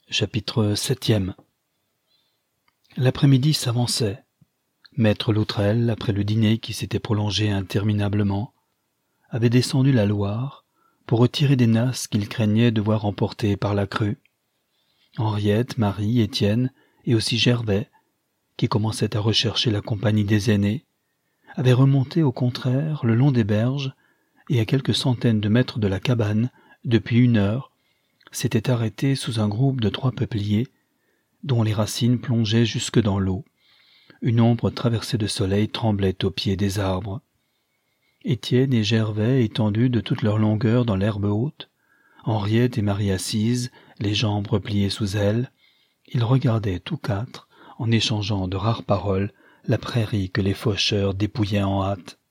Chapitre 7. L'après-midi s'avançait. Maître Loutrel, après le dîner qui s'était prolongé interminablement, avait descendu la Loire pour retirer des nasses qu'il craignait de voir emporter par la crue. Henriette, Marie, Étienne et aussi Gervais, qui commençait à rechercher la compagnie des aînés, avaient remonté au contraire le long des berges et à quelques centaines de mètres de la cabane, depuis 1 heure, s'étaient arrêtés sous un groupe de 3 peupliers dont les racines plongeaient jusque dans l'eau. Une ombre traversée de soleil tremblait au pied des arbres. Étienne et Gervais étendus de toute leur longueur dans l'herbe haute, Henriette et Marie assises, les jambes repliées sous elles, ils regardaient tous 4, en échangeant de rares paroles, la prairie que les faucheurs dépouillaient en hâte.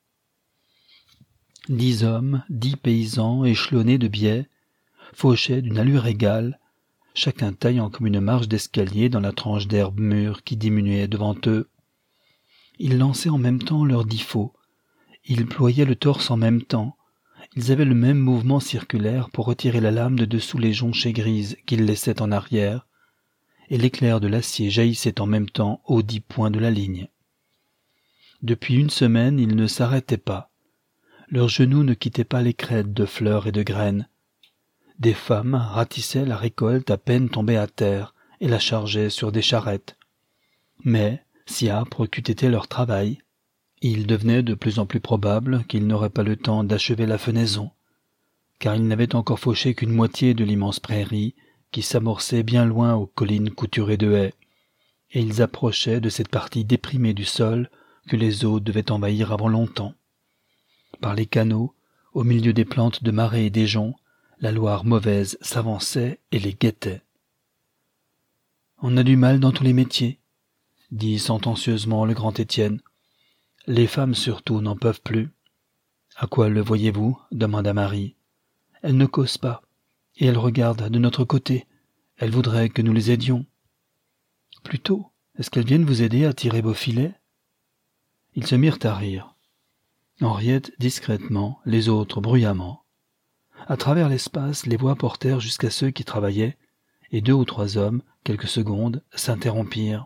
10 hommes, 10 paysans échelonnés de biais, fauchaient d'une allure égale, chacun taillant comme une marche d'escalier dans la tranche d'herbe mûre qui diminuait devant eux. Ils lançaient en même temps leurs 10 faux, ils ployaient le torse en même temps, ils avaient le même mouvement circulaire pour retirer la lame de dessous les jonchées grises qu'ils laissaient en arrière, et l'éclair de l'acier jaillissait en même temps aux 10 points de la ligne. Depuis 1 semaine, ils ne s'arrêtaient pas. Leurs genoux ne quittaient pas les crêtes de fleurs et de graines. Des femmes ratissaient la récolte à peine tombée à terre et la chargeaient sur des charrettes. Mais, si âpre qu'eût été leur travail, il devenait de plus en plus probable qu'ils n'auraient pas le temps d'achever la fenaison, car ils n'avaient encore fauché qu'une moitié de l'immense prairie qui s'amorçait bien loin aux collines couturées de haies, et ils approchaient de cette partie déprimée du sol que les eaux devaient envahir avant longtemps. Par les canaux, au milieu des plantes de marais et des joncs, la Loire mauvaise s'avançait et les guettait. « On a du mal dans tous les métiers, » dit sentencieusement le grand Étienne. « Les femmes surtout n'en peuvent plus. »« À quoi le voyez-vous » demanda Marie. « Elles ne causent pas, et elles regardent de notre côté. Elles voudraient que nous les aidions. »« Plutôt, est-ce qu'elles viennent vous aider à tirer vos filets ?» Ils se mirent à rire. Henriette discrètement, les autres bruyamment. À travers l'espace, les voix portèrent jusqu'à ceux qui travaillaient, et 2 ou 3 hommes, quelques secondes, s'interrompirent.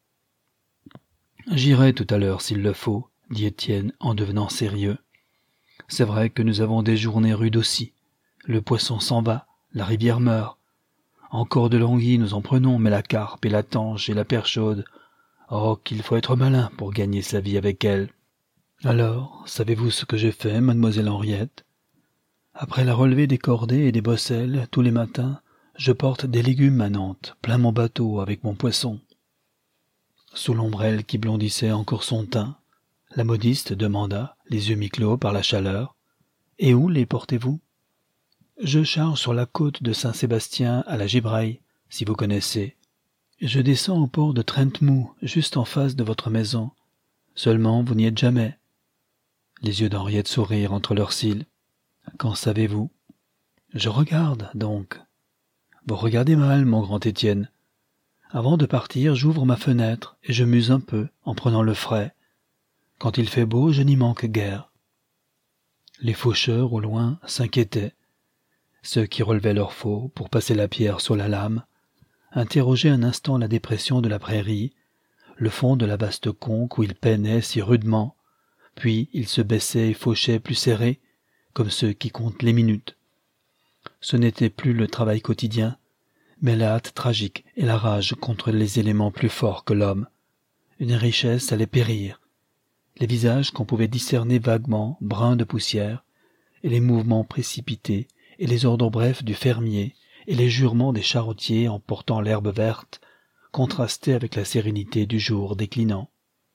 « J'irai tout à l'heure s'il le faut, » dit Étienne en devenant sérieux. « C'est vrai que nous avons des journées rudes aussi. Le poisson s'en va, la rivière meurt. Encore de l'anguille nous en prenons, mais la carpe et la tanche et la perche chaude, oh qu'il faut être malin pour gagner sa vie avec elles. Alors, savez-vous ce que j'ai fait, mademoiselle Henriette ? Après la relevée des cordées et des bosselles, tous les matins, je porte des légumes à Nantes, plein mon bateau avec mon poisson. » Sous l'ombrelle qui blondissait encore son teint, la modiste demanda, les yeux mi-clos par la chaleur, « Et où les portez-vous » ?« Je charge sur la côte de Saint-Sébastien à la Gibraille, si vous connaissez. Je descends au port de Trentmou, juste en face de votre maison. Seulement, vous n'y êtes jamais. » Les yeux d'Henriette sourirent entre leurs cils. « Qu'en savez-vous ?»« Je regarde, donc. »« Vous regardez mal, mon grand Étienne. Avant de partir, j'ouvre ma fenêtre et je muse un peu en prenant le frais. Quand il fait beau, je n'y manque guère. » Les faucheurs, au loin, s'inquiétaient. Ceux qui relevaient leurs faux pour passer la pierre sur la lame interrogeaient un instant la dépression de la prairie, le fond de la vaste conque où ils peinaient si rudement, puis ils se baissaient et fauchaient plus serrés, comme ceux qui comptent les minutes. Ce n'était plus le travail quotidien, mais la hâte tragique et la rage contre les éléments plus forts que l'homme. Une richesse allait périr. Les visages qu'on pouvait discerner vaguement, bruns de poussière, et les mouvements précipités, et les ordres brefs du fermier, et les jurements des charretiers en portant l'herbe verte, contrastaient avec la sérénité du jour déclinant.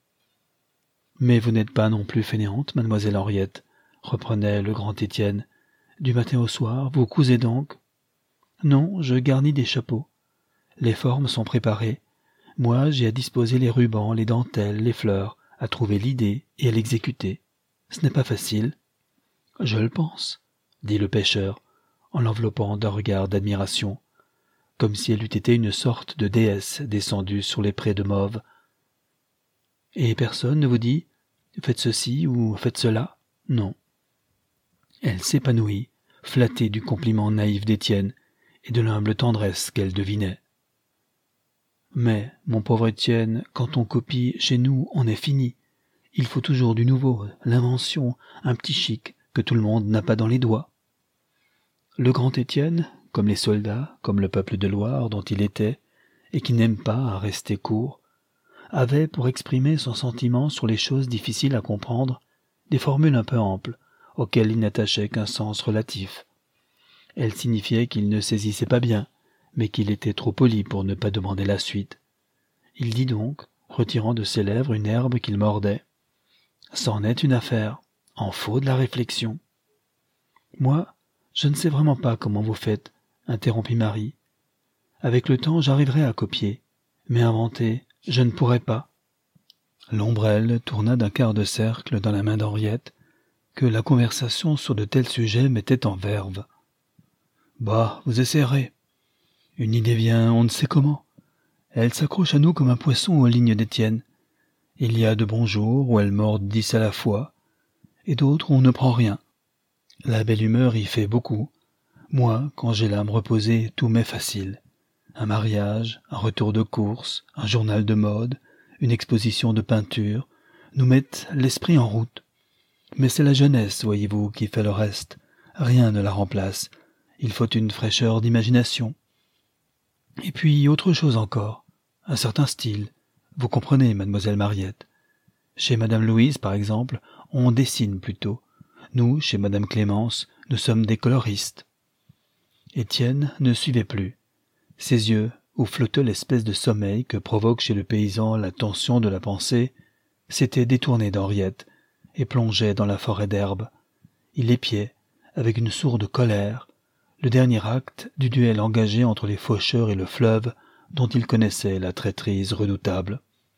« Mais vous n'êtes pas non plus fainéante, mademoiselle Henriette, » reprenait le grand Étienne. « Du matin au soir, vous cousez donc ?»« Non, je garnis des chapeaux. Les formes sont préparées. Moi, j'ai à disposer les rubans, les dentelles, les fleurs, à trouver l'idée et à l'exécuter. Ce n'est pas facile. »« Je le pense, » dit le pêcheur, en l'enveloppant d'un regard d'admiration, comme si elle eût été une sorte de déesse descendue sur les prés de mauve. « Et personne ne vous dit « Faites ceci ou faites cela » ? Non. Elle s'épanouit, flattée du compliment naïf d'Étienne et de l'humble tendresse qu'elle devinait. Mais, mon pauvre Étienne, quand on copie, chez nous, on est fini. Il faut toujours du nouveau, l'invention, un petit chic que tout le monde n'a pas dans les doigts. Le grand Étienne, comme les soldats, comme le peuple de Loire dont il était, et qui n'aime pas à rester court, avait, pour exprimer son sentiment sur les choses difficiles à comprendre, des formules un peu amples, auxquelles il n'attachait qu'un sens relatif. Elles signifiaient qu'il ne saisissait pas bien, mais qu'il était trop poli pour ne pas demander la suite. Il dit donc, retirant de ses lèvres une herbe qu'il mordait, « C'en est une affaire, en faut de la réflexion. » « Moi, je ne sais vraiment pas comment vous faites, » interrompit Marie. « Avec le temps, j'arriverai à copier, mais inventer, je ne pourrai pas. » L'ombrelle tourna d'un quart de cercle dans la main d'Henriette, que la conversation sur de tels sujets mettait en verve. « Bah, vous essayerez. Une idée vient, on ne sait comment. Elle s'accroche à nous comme un poisson aux lignes d'Étienne. Il y a de bons jours où elle mord 10 à la fois, et d'autres où on ne prend rien. La belle humeur y fait beaucoup. Moi, quand j'ai l'âme reposée, tout m'est facile. Un mariage, un retour de course, un journal de mode, une exposition de peinture, nous mettent l'esprit en route. Mais c'est la jeunesse, voyez-vous, qui fait le reste. Rien ne la remplace. Il faut une fraîcheur d'imagination. Et puis, autre chose encore, un certain style. Vous comprenez, mademoiselle Mariette. Chez madame Louise, par exemple, on dessine plutôt. Nous, chez madame Clémence, nous sommes des coloristes. Étienne ne suivait plus. Ses yeux, où flottait l'espèce de sommeil que provoque chez le paysan la tension de la pensée, s'étaient détournés d'Henriette et plongeaient dans la forêt d'herbe. Il épiait, avec une sourde colère, le dernier acte du duel engagé entre les faucheurs et le fleuve dont il connaissait la traîtrise redoutable.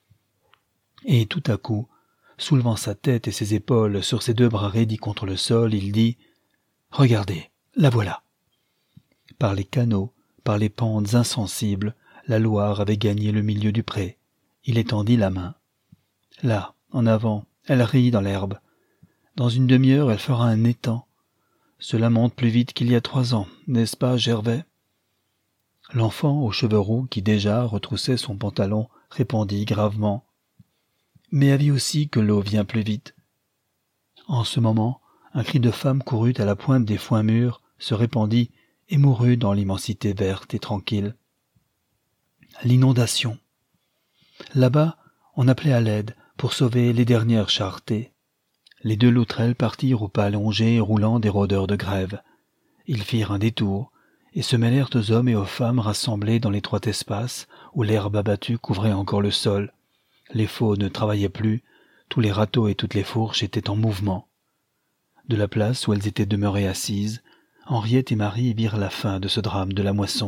Et tout à coup, soulevant sa tête et ses épaules sur ses 2 bras raidis contre le sol, il dit « Regardez, la voilà !» Par les canaux, par les pentes insensibles, la Loire avait gagné le milieu du pré. Il étendit la main. Là, en avant, elle rit dans l'herbe. Dans une demi-heure, elle fera un étang. Cela monte plus vite qu'il y a 3 ans, n'est-ce pas, Gervais? L'enfant aux cheveux roux, qui déjà retroussait son pantalon, répondit gravement. Mais avis aussi que l'eau vient plus vite. En ce moment, un cri de femme courut à la pointe des foins mûrs, se répandit et mourut dans l'immensité verte et tranquille. L'inondation. Là-bas, on appelait à l'aide pour sauver les dernières charretées. Les 2 loutrelles partirent au pas allongé et roulant des rôdeurs de grève. Ils firent un détour et se mêlèrent aux hommes et aux femmes rassemblés dans l'étroit espace où l'herbe abattue couvrait encore le sol. Les faux ne travaillaient plus, tous les râteaux et toutes les fourches étaient en mouvement. De la place où elles étaient demeurées assises, Henriette et Marie virent la fin de ce drame de la moisson.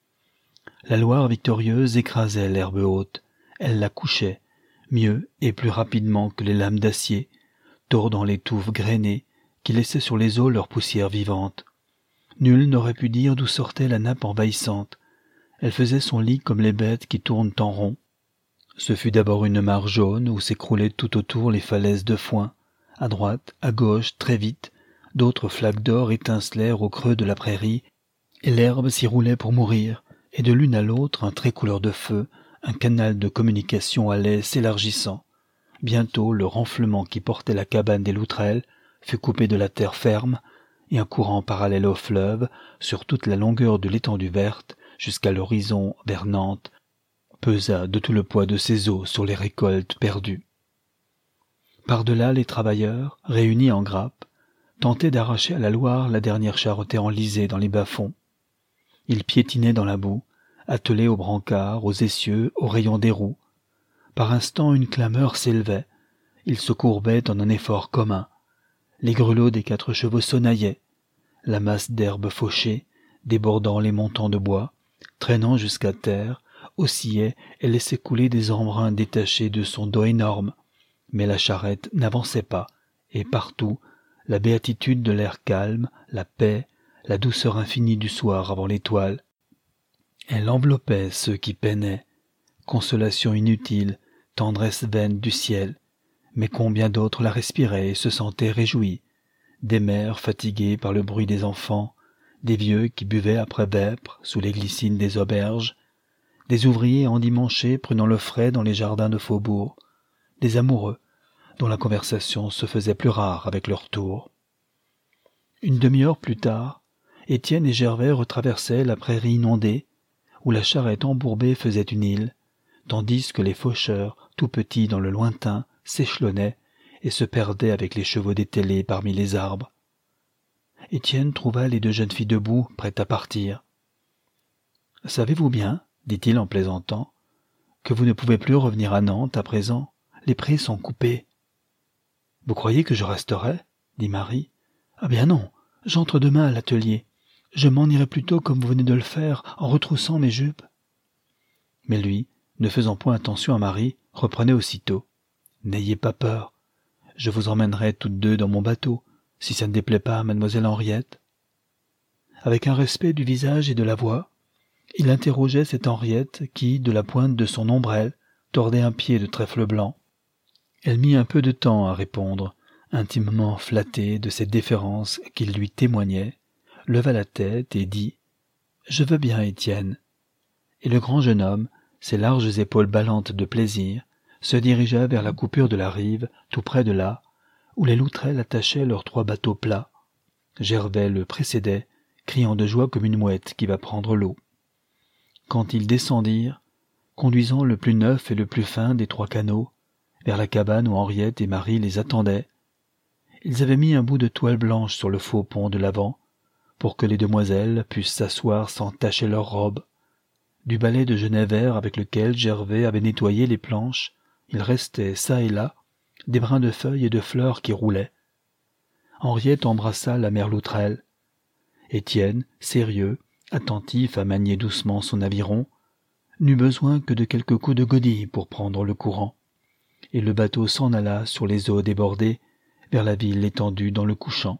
La Loire victorieuse écrasait l'herbe haute, elle la couchait, mieux et plus rapidement que les lames d'acier, tordant les touffes grainées qui laissaient sur les eaux leur poussière vivante. Nul n'aurait pu dire d'où sortait la nappe envahissante. Elle faisait son lit comme les bêtes qui tournent en rond. Ce fut d'abord une mare jaune où s'écroulaient tout autour les falaises de foin. À droite, à gauche, très vite, d'autres flaques d'or étincelèrent au creux de la prairie, et l'herbe s'y roulait pour mourir, et de l'une à l'autre un trait couleur de feu, un canal de communication allait s'élargissant. Bientôt le renflement qui portait la cabane des loutrelles fut coupé de la terre ferme, et un courant parallèle au fleuve, sur toute la longueur de l'étendue verte, jusqu'à l'horizon vers Nantes, pesa de tout le poids de ses eaux sur les récoltes perdues. Par-delà, les travailleurs, réunis en grappes, tentaient d'arracher à la Loire la dernière charretée enlisée dans les bas-fonds. Ils piétinaient dans la boue, attelés aux brancards, aux essieux, aux rayons des roues. Par instants, une clameur s'élevait. Ils se courbaient en un effort commun. Les grelots des 4 chevaux sonnaillaient. La masse d'herbe fauchée, débordant les montants de bois, traînant jusqu'à terre, oscillait et laissait couler des embruns détachés de son dos énorme. Mais la charrette n'avançait pas, et partout, la béatitude de l'air calme, la paix, la douceur infinie du soir avant l'étoile. Elle enveloppait ceux qui peinaient, consolation inutile, tendresse vaine du ciel, mais combien d'autres la respiraient et se sentaient réjouis, des mères fatiguées par le bruit des enfants, des vieux qui buvaient après vêpres sous les glycines des auberges, des ouvriers endimanchés prenant le frais dans les jardins de faubourg, des amoureux dont la conversation se faisait plus rare avec leur tour. Une demi-heure plus tard, Étienne et Gervais retraversaient la prairie inondée, où la charrette embourbée faisait une île, tandis que les faucheurs, tout petits dans le lointain, s'échelonnaient et se perdaient avec les chevaux dételés parmi les arbres. Étienne trouva les deux jeunes filles debout, prêtes à partir. « Savez-vous bien, dit-il en plaisantant, que vous ne pouvez plus revenir à Nantes à présent, les prés sont coupés. »« Vous croyez que je resterai ?» dit Marie. « Ah bien non, j'entre demain à l'atelier. Je m'en irai plutôt comme vous venez de le faire, en retroussant mes jupes. » Mais lui, ne faisant point attention à Marie, reprenait aussitôt. « N'ayez pas peur, je vous emmènerai toutes deux dans mon bateau, si ça ne déplaît pas à mademoiselle Henriette. » Avec un respect du visage et de la voix, il interrogeait cette Henriette qui, de la pointe de son ombrelle, tordait un pied de trèfle blanc. Elle mit un peu de temps à répondre, intimement flattée de cette déférence qu'il lui témoignait, leva la tête et dit « Je veux bien, Étienne. » Et le grand jeune homme, ses larges épaules ballantes de plaisir, se dirigea vers la coupure de la rive, tout près de là, où les loutrelles attachaient leurs 3 bateaux plats. Gervais le précédait, criant de joie comme une mouette qui va prendre l'eau. Quand ils descendirent, conduisant le plus neuf et le plus fin des 3 canots, vers la cabane où Henriette et Marie les attendaient, ils avaient mis un bout de toile blanche sur le faux pont de l'avant, pour que les demoiselles puissent s'asseoir sans tacher leurs robes. Du balai de genêt vert avec lequel Gervais avait nettoyé les planches, il restait, çà et là, des brins de feuilles et de fleurs qui roulaient. Henriette embrassa la mère loutrelle. Étienne, sérieux, attentif à manier doucement son aviron, n'eut besoin que de quelques coups de godille pour prendre le courant, et le bateau s'en alla sur les eaux débordées vers la ville étendue dans le couchant.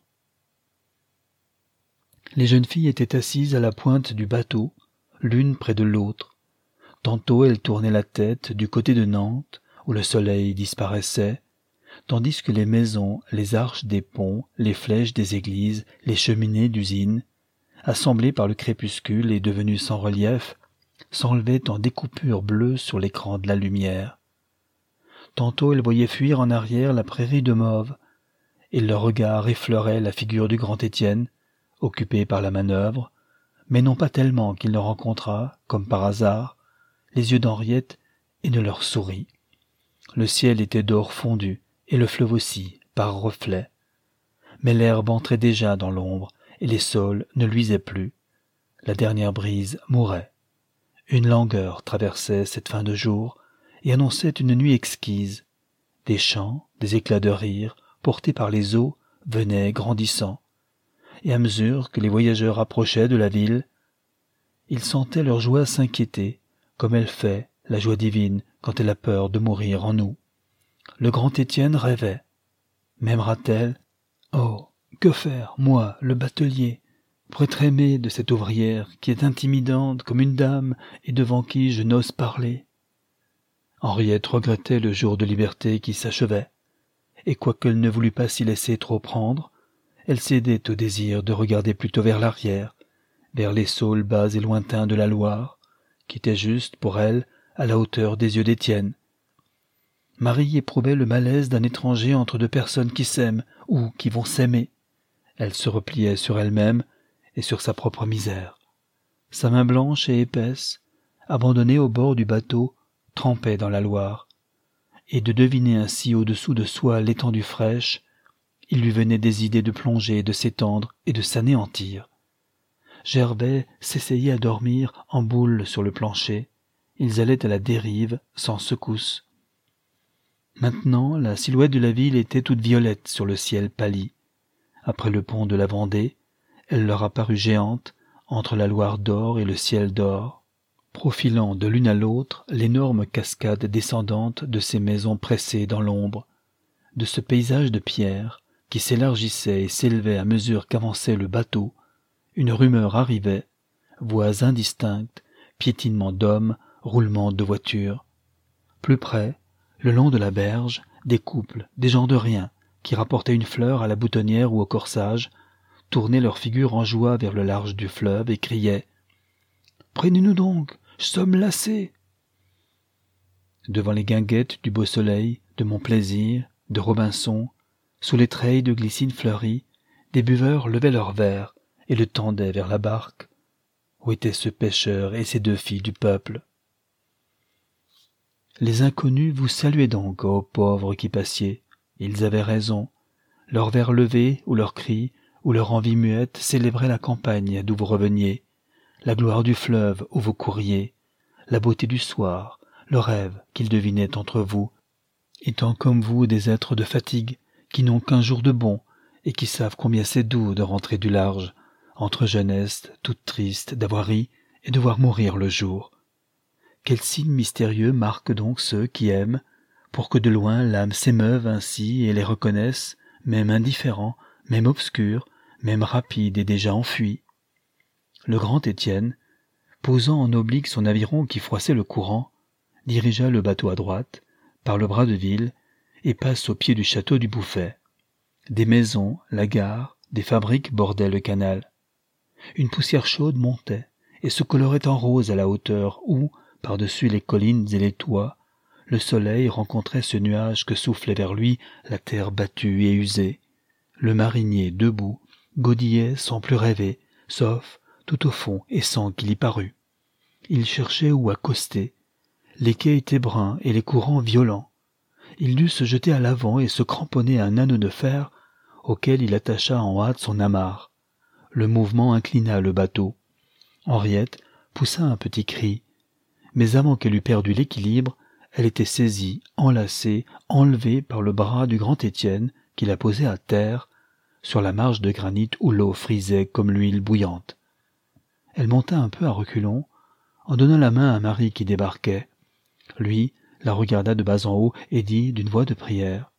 Les jeunes filles étaient assises à la pointe du bateau, l'une près de l'autre. Tantôt elles tournaient la tête du côté de Nantes, où le soleil disparaissait, tandis que les maisons, les arches des ponts, les flèches des églises, les cheminées d'usines, assemblées par le crépuscule et devenues sans relief, s'enlevaient en découpures bleues sur l'écran de la lumière. Tantôt elles voyaient fuir en arrière la prairie de mauve, et leur regard effleurait la figure du grand Étienne, occupé par la manœuvre, mais non pas tellement qu'il ne rencontra, comme par hasard, les yeux d'Henriette et ne leur sourit. Le ciel était d'or fondu, et le fleuve aussi, par reflets. Mais l'herbe entrait déjà dans l'ombre, et les saules ne luisaient plus. La dernière brise mourait. Une langueur traversait cette fin de jour, et annonçait une nuit exquise. Des chants, des éclats de rire, portés par les eaux, venaient grandissant. Et à mesure que les voyageurs approchaient de la ville, ils sentaient leur joie s'inquiéter, comme elle fait, la joie divine, quand elle a peur de mourir en nous. Le grand Étienne rêvait. M'aimera-t-elle? Oh, que faire, moi, le batelier, pour être aimé de cette ouvrière qui est intimidante comme une dame et devant qui je n'ose parler? Henriette regrettait le jour de liberté qui s'achevait, et quoiqu'elle ne voulût pas s'y laisser trop prendre, elle cédait au désir de regarder plutôt vers l'arrière, vers les saules bas et lointains de la Loire, qui étaient juste, pour elle, à la hauteur des yeux d'Étienne. Marie éprouvait le malaise d'un étranger entre 2 personnes qui s'aiment ou qui vont s'aimer. Elle se repliait sur elle-même et sur sa propre misère. Sa main blanche et épaisse, abandonnée au bord du bateau, trempait dans la Loire, et de deviner ainsi au-dessous de soi l'étendue fraîche, il lui venait des idées de plonger, de s'étendre et de s'anéantir. Gervais s'essayait à dormir en boule sur le plancher. Ils allaient à la dérive, sans secousse. Maintenant, la silhouette de la ville était toute violette sur le ciel pâli. Après le pont de la Vendée, elle leur apparut géante, entre la Loire d'or et le ciel d'or, profilant de l'une à l'autre l'énorme cascade descendante de ces maisons pressées dans l'ombre, de ce paysage de pierre qui s'élargissait et s'élevait à mesure qu'avançait le bateau. Une rumeur arrivait, voix indistinctes, piétinements d'hommes, roulements de voitures. Plus près, le long de la berge, des couples, des gens de rien, qui rapportaient une fleur à la boutonnière ou au corsage, tournaient leurs figures en joie vers le large du fleuve et criaient « Prenez-nous donc, j'sommes lassés. Devant les guinguettes du beau soleil, de mon plaisir, de Robinson, sous les treilles de glycine fleurie, des buveurs levaient leurs verres et le tendaient vers la barque. Où étaient ce pêcheur et ces 2 filles du peuple? Les inconnus vous saluaient donc, ô pauvres qui passiez. Ils avaient raison. Leurs verres levés, ou leurs cris, ou leur envie muette célébraient la campagne d'où vous reveniez, la gloire du fleuve où vous couriez, la beauté du soir, le rêve qu'ils devinaient entre vous, étant comme vous des êtres de fatigue, qui n'ont qu'un jour de bon, et qui savent combien c'est doux de rentrer du large, entre jeunesse toute triste d'avoir ri et de voir mourir le jour. Quel signe mystérieux marque donc ceux qui aiment, pour que de loin l'âme s'émeuve ainsi et les reconnaisse, même indifférents, même obscurs, même rapides et déjà enfuis. Le grand Étienne, posant en oblique son aviron qui froissait le courant, dirigea le bateau à droite, par le bras de ville, et passe au pied du château du Bouffay. Des maisons, la gare, des fabriques bordaient le canal. Une poussière chaude montait et se colorait en rose à la hauteur où, par-dessus les collines et les toits, le soleil rencontrait ce nuage que soufflait vers lui la terre battue et usée. Le marinier, debout, godillait sans plus rêver, sauf, tout au fond et sans qu'il y parût. Il cherchait où accoster. Les quais étaient bruns et les courants violents. Il dut se jeter à l'avant et se cramponner à un anneau de fer auquel il attacha en hâte son amarre. Le mouvement inclina le bateau. Henriette poussa un petit cri, mais avant qu'elle eût perdu l'équilibre, elle était saisie, enlacée, enlevée par le bras du grand Étienne qui la posait à terre, sur la marge de granit où l'eau frisait comme l'huile bouillante. Elle monta un peu à reculons, en donnant la main à Marie qui débarquait. Lui la regarda de bas en haut et dit d'une voix de prière: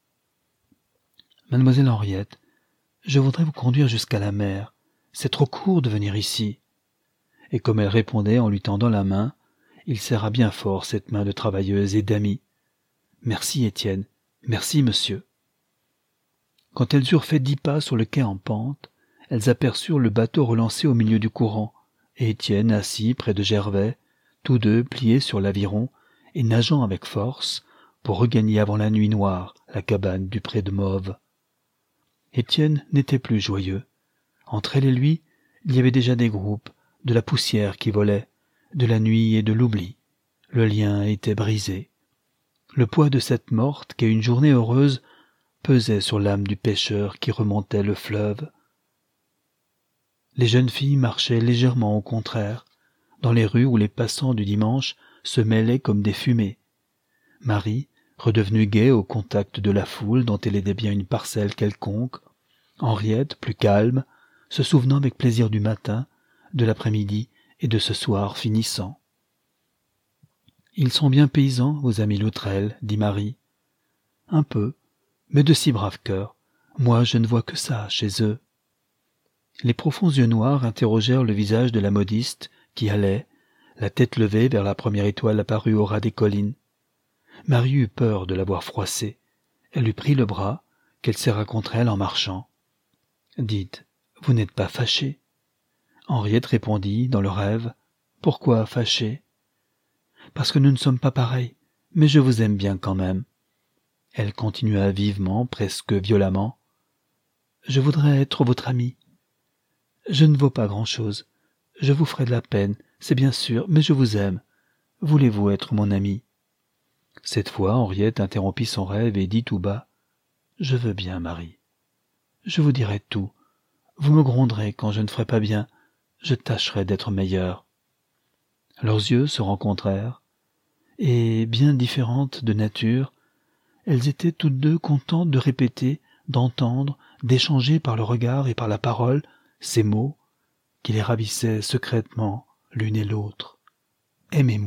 « Mademoiselle Henriette, je voudrais vous conduire jusqu'à la mer. C'est trop court de venir ici. » Et comme elle répondait en lui tendant la main, il serra bien fort cette main de travailleuse et d'amie. « Merci, Étienne. Merci, monsieur. » Quand elles eurent fait 10 pas sur le quai en pente, elles aperçurent le bateau relancé au milieu du courant, et Étienne assis près de Gervais, tous deux pliés sur l'aviron et nageant avec force pour regagner avant la nuit noire la cabane du pré de Mauve. Étienne n'était plus joyeux. Entre elle et lui, il y avait déjà des groupes, de la poussière qui volait, de la nuit et de l'oubli. Le lien était brisé. Le poids de cette morte qu'est une journée heureuse pesait sur l'âme du pêcheur qui remontait le fleuve. Les jeunes filles marchaient légèrement au contraire, dans les rues où les passants du dimanche se mêlaient comme des fumées. Marie, redevenue gaie au contact de la foule dont elle aidait bien une parcelle quelconque, Henriette, plus calme, se souvenant avec plaisir du matin, de l'après-midi et de ce soir finissant. « Ils sont bien paysans, vos amis Loutrel, dit Marie. « Un peu, mais de si braves cœurs. Moi, je ne vois que ça chez eux. » Les profonds yeux noirs interrogèrent le visage de la modiste qui allait, la tête levée vers la première étoile apparue au ras des collines. Marie eut peur de l'avoir froissée. Elle lui prit le bras, qu'elle serra contre elle en marchant. « Dites, vous n'êtes pas fâchée ?» Henriette répondit, dans le rêve, « Pourquoi fâchée ?»« Parce que nous ne sommes pas pareils, mais je vous aime bien quand même. » Elle continua vivement, presque violemment, « Je voudrais être votre amie. Je ne vaux pas grand-chose. Je vous ferai de la peine, c'est bien sûr, mais je vous aime. Voulez-vous être mon amie ?» Cette fois, Henriette interrompit son rêve et dit tout bas, « Je veux bien, Marie. Je vous dirai tout. Vous me gronderez quand je ne ferai pas bien. Je tâcherai d'être meilleure. » Leurs yeux se rencontrèrent, et, bien différentes de nature, elles étaient toutes deux contentes de répéter, d'entendre, d'échanger par le regard et par la parole ces mots qui les ravissaient secrètement l'une et l'autre. « Aimez-moi. »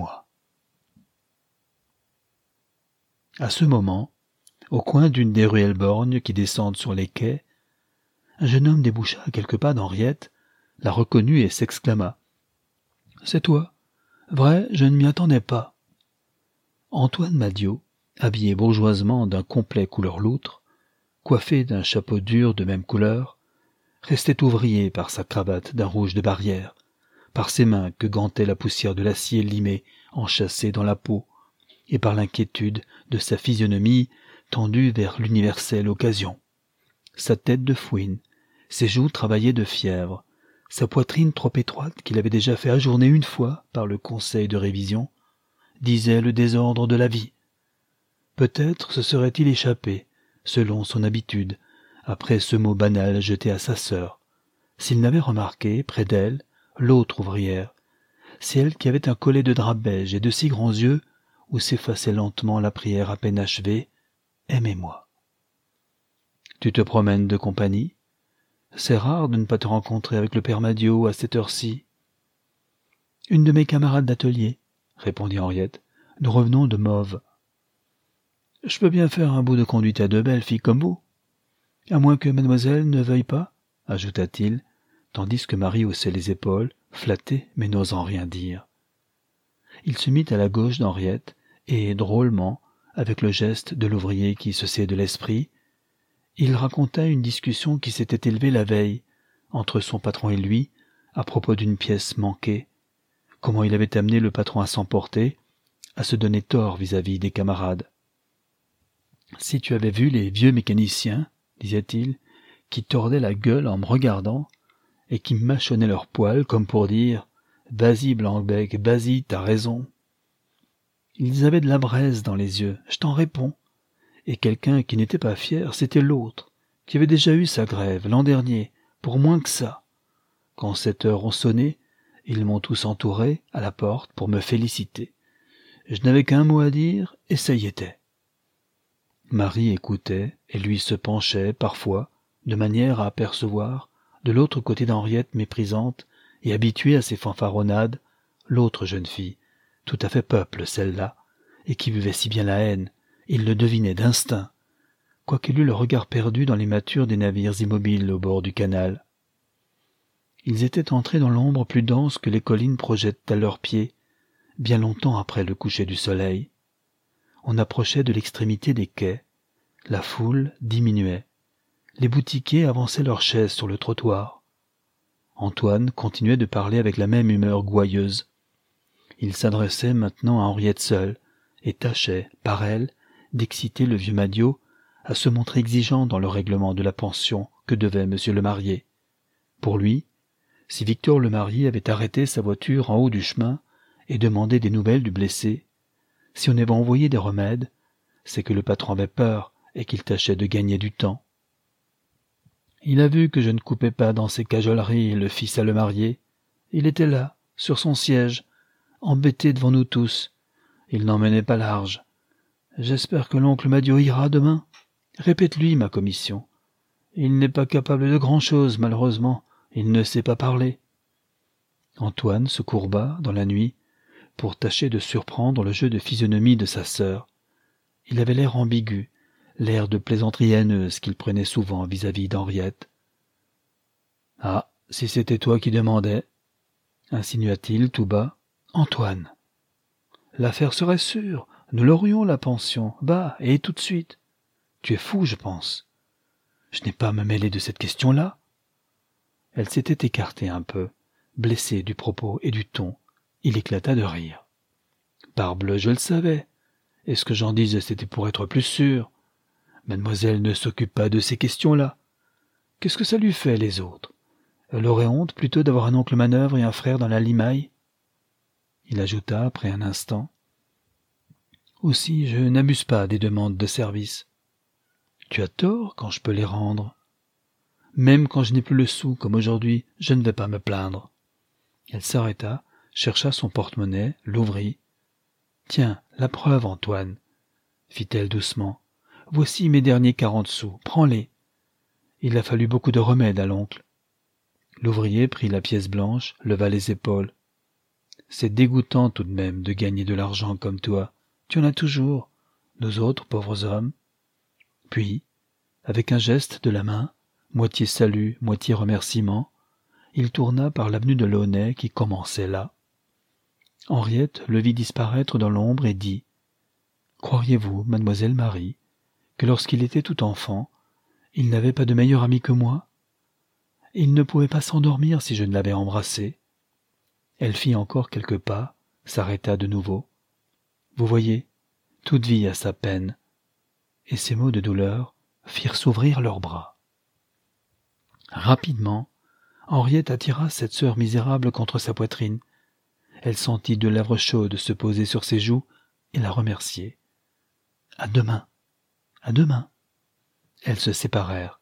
À ce moment, au coin d'une des ruelles borgnes qui descendent sur les quais, un jeune homme déboucha à quelques pas d'Henriette, la reconnut et s'exclama. « C'est toi. Vrai, je ne m'y attendais pas. » Antoine Madiot, habillé bourgeoisement d'un complet couleur loutre, coiffé d'un chapeau dur de même couleur, restait ouvrier par sa cravate d'un rouge de barrière, par ses mains que gantait la poussière de l'acier limé enchâssé dans la peau, et par l'inquiétude de sa physionomie tendue vers l'universelle occasion. Sa tête de fouine, ses joues travaillées de fièvre, sa poitrine trop étroite qu'il avait déjà fait ajourner une fois par le conseil de révision, disaient le désordre de la vie. Peut-être se serait-il échappé, selon son habitude, après ce mot banal jeté à sa sœur, s'il n'avait remarqué, près d'elle, l'autre ouvrière, celle qui avait un collet de drap beige et de si grands yeux où s'effaçait lentement la prière à peine achevée « Aimez-moi ». Tu te promènes de compagnie ? C'est rare de ne pas te rencontrer avec le père Madiot à cette heure-ci. Une de mes camarades d'atelier, répondit Henriette. Nous revenons de Mauves. Je peux bien faire un bout de conduite à deux belles filles comme vous. À moins que mademoiselle ne veuille pas, ajouta-t-il, tandis que Marie haussait les épaules, flattée mais n'osant rien dire. Il se mit à la gauche d'Henriette, et, drôlement, avec le geste de l'ouvrier qui se sait de l'esprit, il raconta une discussion qui s'était élevée la veille, entre son patron et lui, à propos d'une pièce manquée, comment il avait amené le patron à s'emporter, à se donner tort vis-à-vis des camarades. « Si tu avais vu les vieux mécaniciens, disait-il, qui tordaient la gueule en me regardant, et qui mâchonnaient leurs poils comme pour dire « Vas-y, Blanc-bec, vas-y, t'as raison ». Ils avaient de la braise dans les yeux, je t'en réponds. Et quelqu'un qui n'était pas fier, c'était l'autre, qui avait déjà eu sa grève l'an dernier, pour moins que ça. Quand 7 heures ont sonné, ils m'ont tous entouré à la porte pour me féliciter. Je n'avais qu'un mot à dire, et ça y était. Marie écoutait, et lui se penchait, parfois, de manière à apercevoir, de l'autre côté d'Henriette méprisante et habituée à ses fanfaronnades, l'autre jeune fille, tout à fait peuple celle-là, et qui buvait si bien la haine, il le devinait d'instinct, quoiqu'il eût le regard perdu dans les mâtures des navires immobiles au bord du canal. Ils étaient entrés dans l'ombre plus dense que les collines projettent à leurs pieds, bien longtemps après le coucher du soleil. On approchait de l'extrémité des quais, la foule diminuait, les boutiquiers avançaient leurs chaises sur le trottoir. Antoine continuait de parler avec la même humeur gouailleuse. Il s'adressait maintenant à Henriette seule, et tâchait, par elle, d'exciter le vieux Madiot à se montrer exigeant dans le règlement de la pension que devait monsieur le marié. Pour lui, si Victor le marié avait arrêté sa voiture en haut du chemin et demandé des nouvelles du blessé, si on avait envoyé des remèdes, c'est que le patron avait peur et qu'il tâchait de gagner du temps. Il a vu que je ne coupais pas dans ses cajoleries le fils à le marier. Il était là, sur son siège, embêté devant nous tous. Il n'en menait pas large. J'espère que l'oncle Madiot ira demain. Répète-lui ma commission. Il n'est pas capable de grand-chose, malheureusement. Il ne sait pas parler. Antoine se courba, dans la nuit, pour tâcher de surprendre le jeu de physionomie de sa sœur. Il avait l'air ambigu, l'air de plaisanterie haineuse qu'il prenait souvent vis-à-vis d'Henriette. « Ah, si c'était toi qui demandais, insinua-t-il tout bas. « Antoine, l'affaire serait sûre, nous l'aurions la pension, bah, et tout de suite. Tu es fou, je pense. Je n'ai pas à me mêler de cette question-là. » Elle s'était écartée un peu, blessée du propos et du ton. Il éclata de rire. « Parbleu, je le savais. Et ce que j'en disais, c'était pour être plus sûr. Mademoiselle ne s'occupe pas de ces questions-là. Qu'est-ce que ça lui fait, les autres? Elle aurait honte plutôt d'avoir un oncle manœuvre et un frère dans la limaille. » Il ajouta après un instant. « Aussi, je n'abuse pas des demandes de service. Tu as tort quand je peux les rendre. Même quand je n'ai plus le sou, comme aujourd'hui, je ne vais pas me plaindre. » Elle s'arrêta, chercha son porte-monnaie, l'ouvrit. « Tiens, la preuve, Antoine, fit-elle doucement. Voici mes derniers 40 sous, prends-les. Il a fallu beaucoup de remèdes à l'oncle. » L'ouvrier prit la pièce blanche, leva les épaules. « C'est dégoûtant tout de même de gagner de l'argent comme toi. Tu en as toujours, nous autres pauvres hommes. » Puis, avec un geste de la main, moitié salut, moitié remerciement, il tourna par l'avenue de Launay qui commençait là. Henriette le vit disparaître dans l'ombre et dit « Croiriez-vous, mademoiselle Marie, que lorsqu'il était tout enfant, il n'avait pas de meilleur ami que moi? Il ne pouvait pas s'endormir si je ne l'avais embrassé. » Elle fit encore quelques pas, s'arrêta de nouveau. « Vous voyez, toute vie a sa peine. » Et ces mots de douleur firent s'ouvrir leurs bras. Rapidement, Henriette attira cette sœur misérable contre sa poitrine. Elle sentit deux lèvres chaudes se poser sur ses joues et la remercier. « À demain, à demain !» Elles se séparèrent.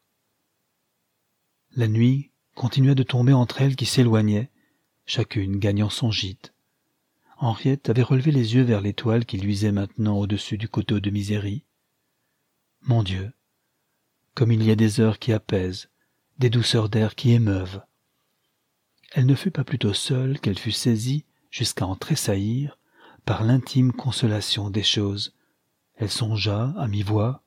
La nuit continua de tomber entre elles qui s'éloignaient, chacune gagnant son gîte. Henriette avait relevé les yeux vers l'étoile qui luisait maintenant au-dessus du coteau de Misery. Mon Dieu, comme il y a des heures qui apaisent, des douceurs d'air qui émeuvent. Elle ne fut pas plutôt seule qu'elle fut saisie, jusqu'à en tressaillir, par l'intime consolation des choses. Elle songea, à mi-voix,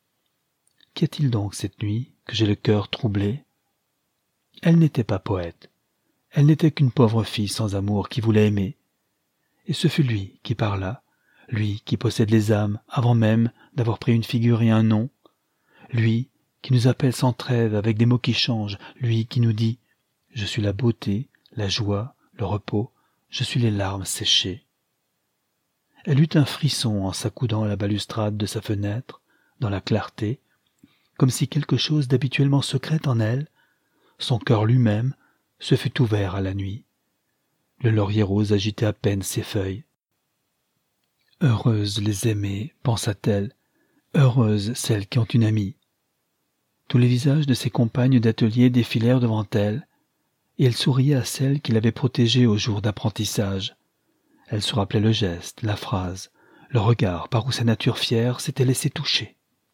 « Qu'y a-t-il donc cette nuit que j'ai le cœur troublé ?» Elle n'était pas poète. Elle n'était qu'une pauvre fille sans amour qui voulait aimer. Et ce fut lui qui parla, lui qui possède les âmes avant même d'avoir pris une figure et un nom, lui qui nous appelle sans trêve avec des mots qui changent, lui qui nous dit « Je suis la beauté, la joie, le repos, je suis les larmes séchées. » Elle eut un frisson en s'accoudant à la balustrade de sa fenêtre, dans la clarté, comme si quelque chose d'habituellement secret en elle, son cœur lui-même, se fût ouvert à la nuit. Le laurier rose agitait à peine ses feuilles. Heureuses les aimées, pensa-t-elle, heureuses celles qui ont une amie. Tous les visages de ses compagnes d'atelier défilèrent devant elle, et elle souriait à celles qui l'avaient protégée au jour d'apprentissage. Elle se rappelait le geste, la phrase, le regard par où sa nature fière s'était laissée toucher.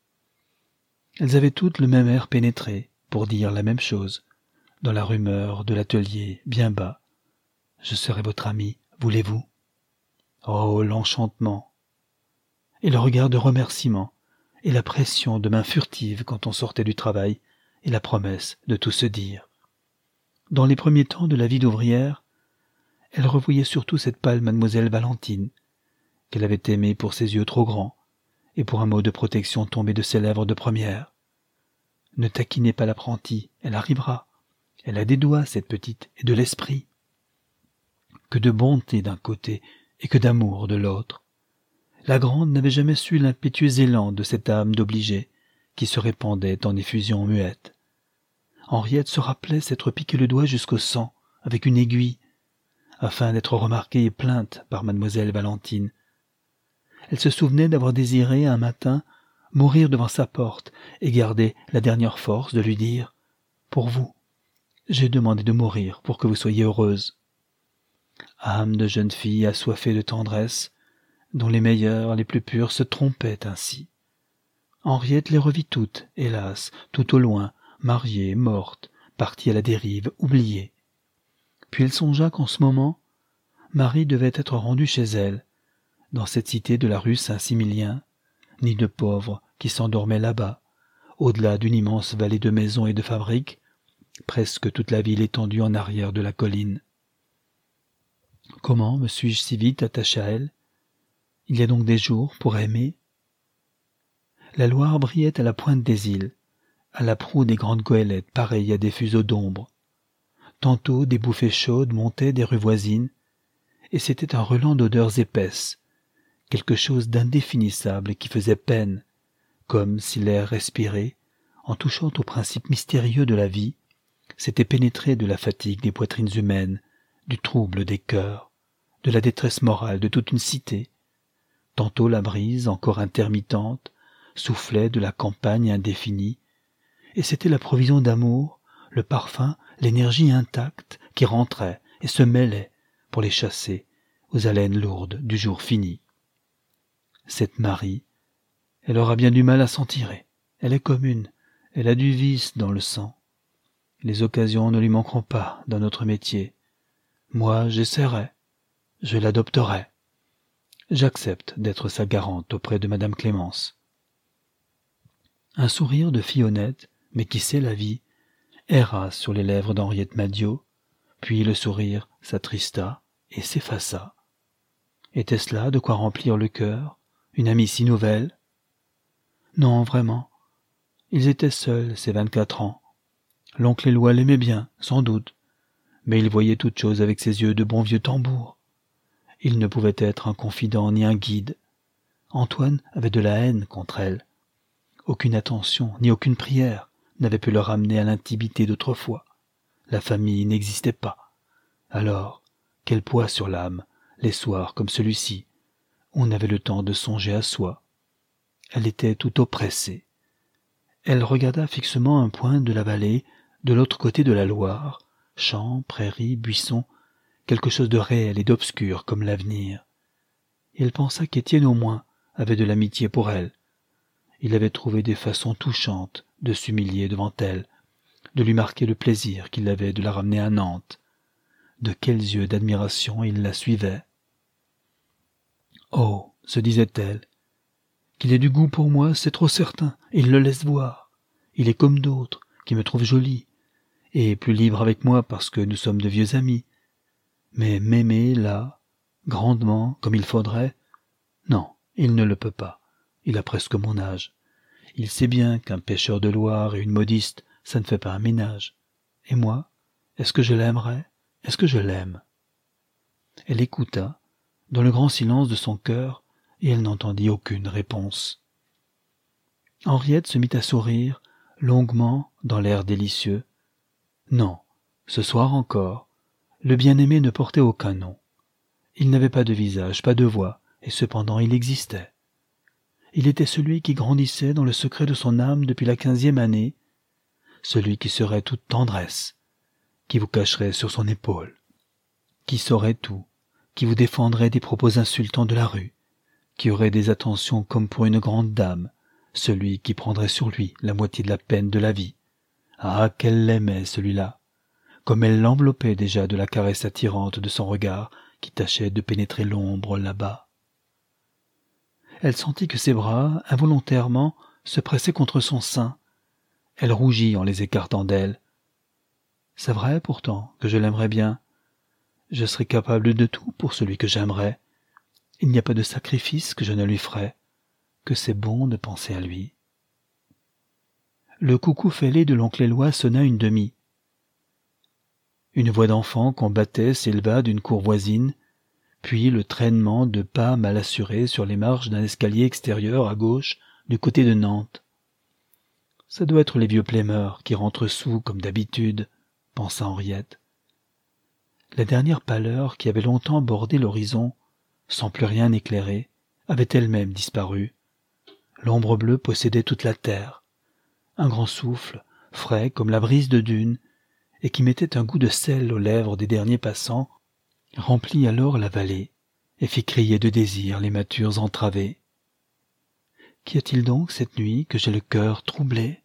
Elles avaient toutes le même air pénétré, pour dire la même chose, dans la rumeur de l'atelier, bien bas. « Je serai votre amie, voulez-vous » Oh, l'enchantement! Et le regard de remerciement, et la pression de mains furtives quand on sortait du travail, et la promesse de tout se dire. Dans les premiers temps de la vie d'ouvrière, elle revoyait surtout cette pâle mademoiselle Valentine, qu'elle avait aimée pour ses yeux trop grands, et pour un mot de protection tombé de ses lèvres de première. Ne taquinez pas l'apprentie, elle arrivera. Elle a des doigts, cette petite, et de l'esprit. Que de bonté d'un côté et que d'amour de l'autre. La grande n'avait jamais su l'impétueux élan de cette âme d'obligée qui se répandait en effusions muettes. Henriette se rappelait s'être piqué le doigt jusqu'au sang avec une aiguille, afin d'être remarquée et plainte par mademoiselle Valentine. Elle se souvenait d'avoir désiré un matin mourir devant sa porte et garder la dernière force de lui dire « Pour vous, j'ai demandé de mourir pour que vous soyez heureuse. » Âme de jeune fille assoiffée de tendresse, dont les meilleures, les plus pures se trompaient ainsi. Henriette les revit toutes, hélas, tout au loin, mariée, morte, partie à la dérive, oubliée. Puis elle songea qu'en ce moment, Marie devait être rendue chez elle, dans cette cité de la rue Saint-Similien, nid de pauvres qui s'endormaient là-bas, au-delà d'une immense vallée de maisons et de fabriques, presque toute la ville étendue en arrière de la colline. Comment me suis-je si vite attaché à elle? Il y a donc des jours pour aimer? La Loire brillait à la pointe des îles, à la proue des grandes goélettes pareilles à des fuseaux d'ombre. Tantôt des bouffées chaudes montaient des rues voisines, et c'était un relent d'odeurs épaisses, quelque chose d'indéfinissable qui faisait peine, comme si l'air respiré, en touchant au principe mystérieux de la vie, s'était pénétré de la fatigue des poitrines humaines, du trouble des cœurs, de la détresse morale de toute une cité. Tantôt la brise, encore intermittente, soufflait de la campagne indéfinie, et c'était la provision d'amour, le parfum, l'énergie intacte qui rentrait et se mêlait pour les chasser aux haleines lourdes du jour fini. Cette Marie, elle aura bien du mal à s'en tirer. Elle est commune, elle a du vice dans le sang. Les occasions ne lui manqueront pas dans notre métier. Moi, j'essaierai, je l'adopterai. J'accepte d'être sa garante auprès de madame Clémence. Un sourire de fille honnête, mais qui sait la vie, erra sur les lèvres d'Henriette Madiot, puis le sourire s'attrista et s'effaça. Était-ce là de quoi remplir le cœur, une amie si nouvelle? Non, vraiment. Ils étaient seuls, ces 24 ans. L'oncle Éloi l'aimait bien, sans doute, mais il voyait toutes choses avec ses yeux de bon vieux tambour. Il ne pouvait être un confident ni un guide. Antoine avait de la haine contre elle. Aucune attention, ni aucune prière n'avait pu le ramener à l'intimité d'autrefois. La famille n'existait pas. Alors, quel poids sur l'âme, les soirs comme celui-ci, on avait le temps de songer à soi. Elle était tout oppressée. Elle regarda fixement un point de la vallée, de l'autre côté de la Loire, champs, prairies, buissons, quelque chose de réel et d'obscur comme l'avenir. Il pensa qu'Étienne au moins avait de l'amitié pour elle. Il avait trouvé des façons touchantes de s'humilier devant elle, de lui marquer le plaisir qu'il avait de la ramener à Nantes. De quels yeux d'admiration il la suivait. Oh, se disait-elle, qu'il ait du goût pour moi, c'est trop certain, il le laisse voir. Il est comme d'autres, qui me trouvent jolie, et plus libre avec moi parce que nous sommes de vieux amis. Mais m'aimer, là, grandement, comme il faudrait, non, il ne le peut pas. Il a presque mon âge. Il sait bien qu'un pêcheur de Loire et une modiste, ça ne fait pas un ménage. Et moi, est-ce que je l'aimerais? Est-ce que je l'aime? Elle écouta, dans le grand silence de son cœur, et elle n'entendit aucune réponse. Henriette se mit à sourire, longuement, dans l'air délicieux. Non, ce soir encore, le bien-aimé ne portait aucun nom. Il n'avait pas de visage, pas de voix, et cependant il existait. Il était celui qui grandissait dans le secret de son âme depuis la 15e année, celui qui serait toute tendresse, qui vous cacherait sur son épaule, qui saurait tout, qui vous défendrait des propos insultants de la rue, qui aurait des attentions comme pour une grande dame, celui qui prendrait sur lui la moitié de la peine de la vie. Ah, qu'elle l'aimait, celui-là, comme elle l'enveloppait déjà de la caresse attirante de son regard qui tâchait de pénétrer l'ombre là-bas. Elle sentit que ses bras, involontairement, se pressaient contre son sein. Elle rougit en les écartant d'elle. C'est vrai, pourtant, que je l'aimerais bien. Je serais capable de tout pour celui que j'aimerais. Il n'y a pas de sacrifice que je ne lui ferais. Que c'est bon de penser à lui. Le coucou fêlé de l'oncle Éloi sonna une demie. Une voix d'enfant qu'on battait s'éleva d'une cour voisine, puis le traînement de pas mal assurés sur les marches d'un escalier extérieur à gauche du côté de Nantes. Ça doit être les vieux plémeurs qui rentrent soûls comme d'habitude, pensa Henriette. La dernière pâleur qui avait longtemps bordé l'horizon, sans plus rien éclairer, avait elle-même disparu. L'ombre bleue possédait toute la terre. Un grand souffle, frais comme la brise de dune, et qui mettait un goût de sel aux lèvres des derniers passants, remplit alors la vallée et fit crier de désir les matures entravées. Qu'y a-t-il donc cette nuit que j'ai le cœur troublé?